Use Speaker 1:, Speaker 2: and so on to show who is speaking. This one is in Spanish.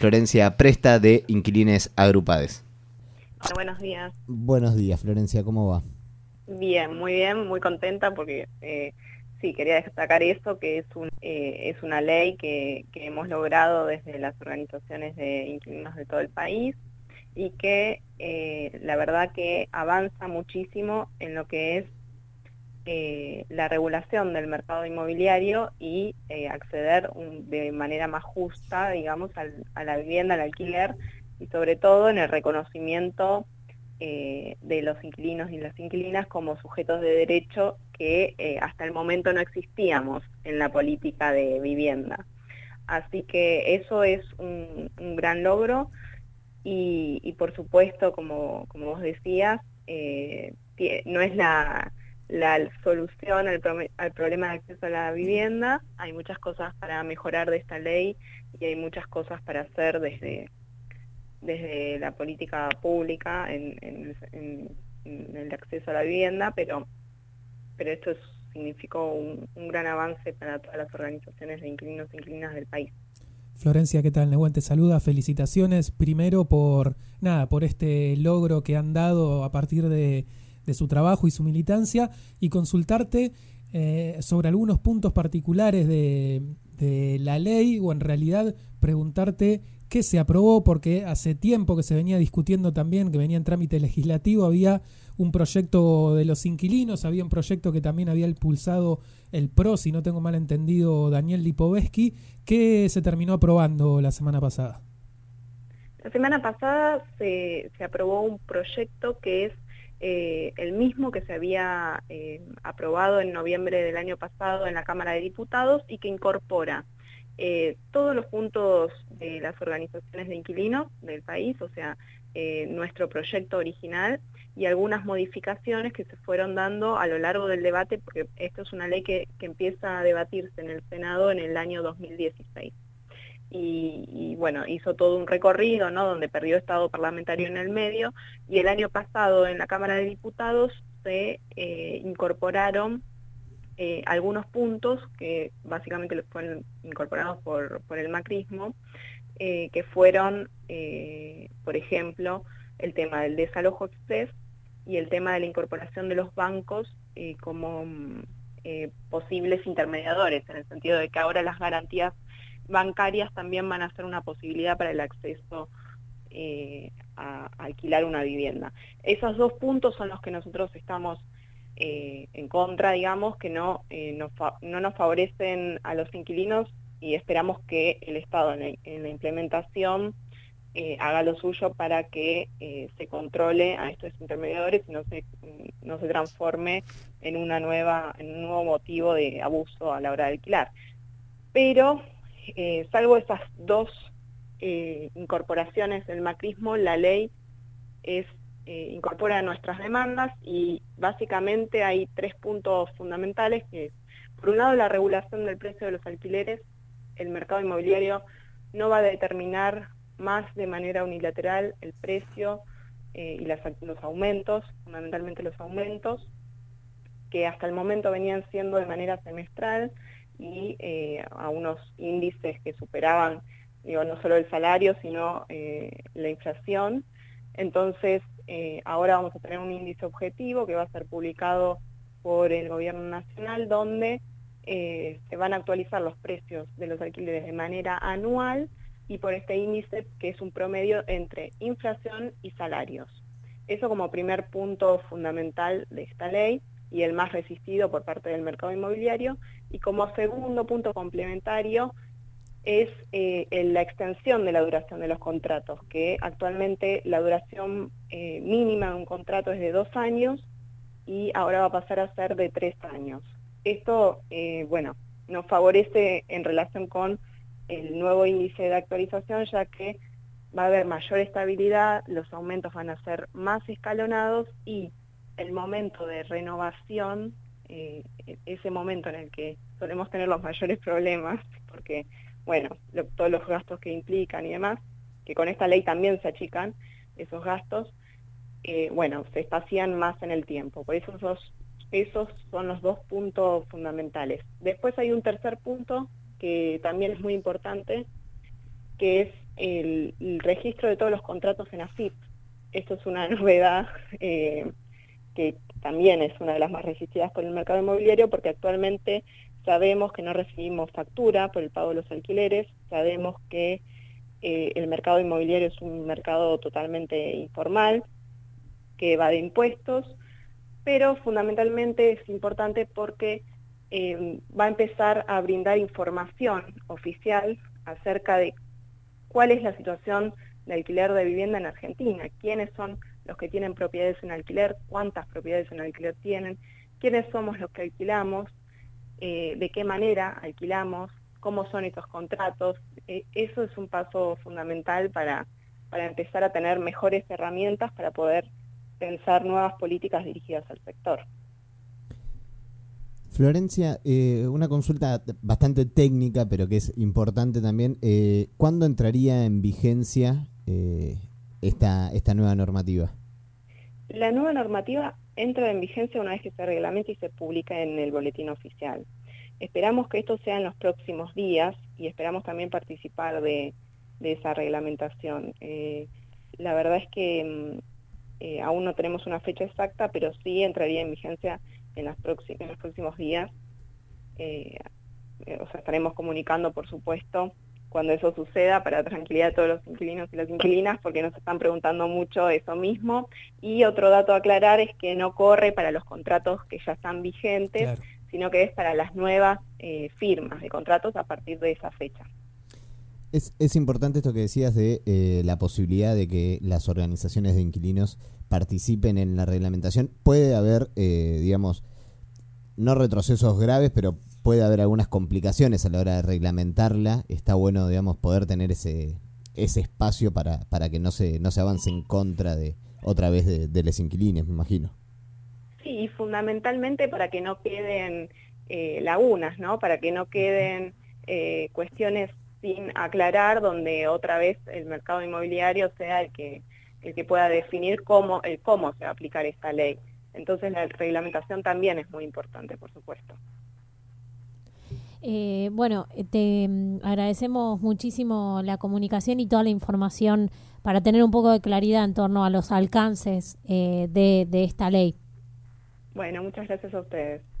Speaker 1: Florencia Presta de Inquilines Agrupades.
Speaker 2: Buenos días.
Speaker 3: Buenos días, Florencia, ¿cómo va?
Speaker 2: Bien, muy contenta porque sí, quería destacar eso, que es una ley que hemos logrado desde las organizaciones de inquilinos de todo el país y que la verdad que avanza muchísimo en lo que es la regulación del mercado inmobiliario y acceder de manera más justa, digamos, a la vivienda, al alquiler, y sobre todo en el reconocimiento de los inquilinos y las inquilinas como sujetos de derecho que hasta el momento no existíamos en la política de vivienda. Así que eso es un gran logro y por supuesto, como vos decías, no es la solución al problema de acceso a la vivienda. Hay muchas cosas para mejorar de esta ley y hay muchas cosas para hacer desde la política pública en el acceso a la vivienda, pero esto significó un gran avance para todas las organizaciones de inquilinos e inquilinas del país.
Speaker 4: Florencia, ¿qué tal? Nehuen te saluda. Felicitaciones primero por este logro que han dado a partir de su trabajo y su militancia, y consultarte sobre algunos puntos particulares de la ley, o en realidad preguntarte qué se aprobó, porque hace tiempo que se venía discutiendo también, que venía en trámite legislativo. Había un proyecto de los inquilinos, había un proyecto que también había impulsado el PRO, si no tengo mal entendido, Daniel Lipovetsky, que se terminó aprobando la semana pasada.
Speaker 2: La semana pasada se aprobó un proyecto que es el mismo que se había aprobado en noviembre del año pasado en la Cámara de Diputados y que incorpora todos los puntos de las organizaciones de inquilinos del país, o sea, nuestro proyecto original y algunas modificaciones que se fueron dando a lo largo del debate, porque esto es una ley que empieza a debatirse en el Senado en el año 2016. Y bueno, hizo todo un recorrido, ¿no?, donde perdió estado parlamentario en el medio, y el año pasado en la Cámara de Diputados se incorporaron algunos puntos que básicamente fueron incorporados por el macrismo, que fueron, por ejemplo, el tema del desalojo express y el tema de la incorporación de los bancos como posibles intermediadores, en el sentido de que ahora las garantías bancarias también van a ser una posibilidad para el acceso a alquilar una vivienda. Esos dos puntos son los que nosotros estamos en contra, digamos, que no nos favorecen a los inquilinos, y esperamos que el Estado en la implementación haga lo suyo para que se controle a estos intermediadores y no se transforme en un nuevo motivo de abuso a la hora de alquilar. Pero salvo esas dos incorporaciones del macrismo, la ley incorpora nuestras demandas, y básicamente hay tres puntos fundamentales, que es, por un lado, la regulación del precio de los alquileres. El mercado inmobiliario no va a determinar más de manera unilateral el precio y los aumentos, fundamentalmente los aumentos, que hasta el momento venían siendo de manera semestral y a unos índices que superaban, no solo el salario, sino la inflación. Entonces, ahora vamos a tener un índice objetivo que va a ser publicado por el Gobierno Nacional, donde se van a actualizar los precios de los alquileres de manera anual, y por este índice que es un promedio entre inflación y salarios. Eso como primer punto fundamental de esta ley, y el más resistido por parte del mercado inmobiliario. Y como segundo punto complementario es la extensión de la duración de los contratos, que actualmente la duración mínima de un contrato es de 2 años y ahora va a pasar a ser de 3 años. Esto, nos favorece en relación con el nuevo índice de actualización, ya que va a haber mayor estabilidad, los aumentos van a ser más escalonados, y el momento de renovación, ese momento en el que solemos tener los mayores problemas, porque, todos los gastos que implican y demás, que con esta ley también se achican esos gastos, se espacian más en el tiempo. Por eso esos son los dos puntos fundamentales. Después hay un tercer punto que también es muy importante, que es el registro de todos los contratos en AFIP. Esto es una novedad que también es una de las más resistidas por el mercado inmobiliario, porque actualmente sabemos que no recibimos factura por el pago de los alquileres, sabemos que el mercado inmobiliario es un mercado totalmente informal, que va de impuestos, pero fundamentalmente es importante porque va a empezar a brindar información oficial acerca de cuál es la situación de alquiler de vivienda en Argentina, quiénes son los que tienen propiedades en alquiler, cuántas propiedades en alquiler tienen, quiénes somos los que alquilamos, de qué manera alquilamos, cómo son estos contratos. Eso es un paso fundamental para empezar a tener mejores herramientas para poder pensar nuevas políticas dirigidas al sector.
Speaker 3: Florencia, una consulta bastante técnica, pero que es importante también. ¿Cuándo entraría en vigencia esta nueva normativa?
Speaker 2: La nueva normativa entra en vigencia una vez que se reglamenta y se publica en el boletín oficial. Esperamos que esto sea en los próximos días y esperamos también participar de esa reglamentación. La verdad es que aún no tenemos una fecha exacta, pero sí entraría en vigencia en los próximos días. Estaremos comunicando, por supuesto, cuando eso suceda, para la tranquilidad de todos los inquilinos y las inquilinas, porque nos están preguntando mucho eso mismo. Y otro dato a aclarar es que no corre para los contratos que ya están vigentes, claro, sino que es para las nuevas firmas de contratos a partir de esa fecha.
Speaker 3: Es importante esto que decías de la posibilidad de que las organizaciones de inquilinos participen en la reglamentación. Puede haber, no retrocesos graves, pero puede haber algunas complicaciones a la hora de reglamentarla. Está bueno, poder tener ese espacio para que no se avance en contra de los inquilinos, me imagino.
Speaker 2: Sí, y fundamentalmente para que no queden lagunas, ¿no? Para que no queden cuestiones sin aclarar, donde otra vez el mercado inmobiliario sea el que pueda definir cómo se va a aplicar esta ley. Entonces la reglamentación también es muy importante, por supuesto.
Speaker 5: Te agradecemos muchísimo la comunicación y toda la información para tener un poco de claridad en torno a los alcances de esta ley.
Speaker 2: Bueno, muchas gracias a ustedes.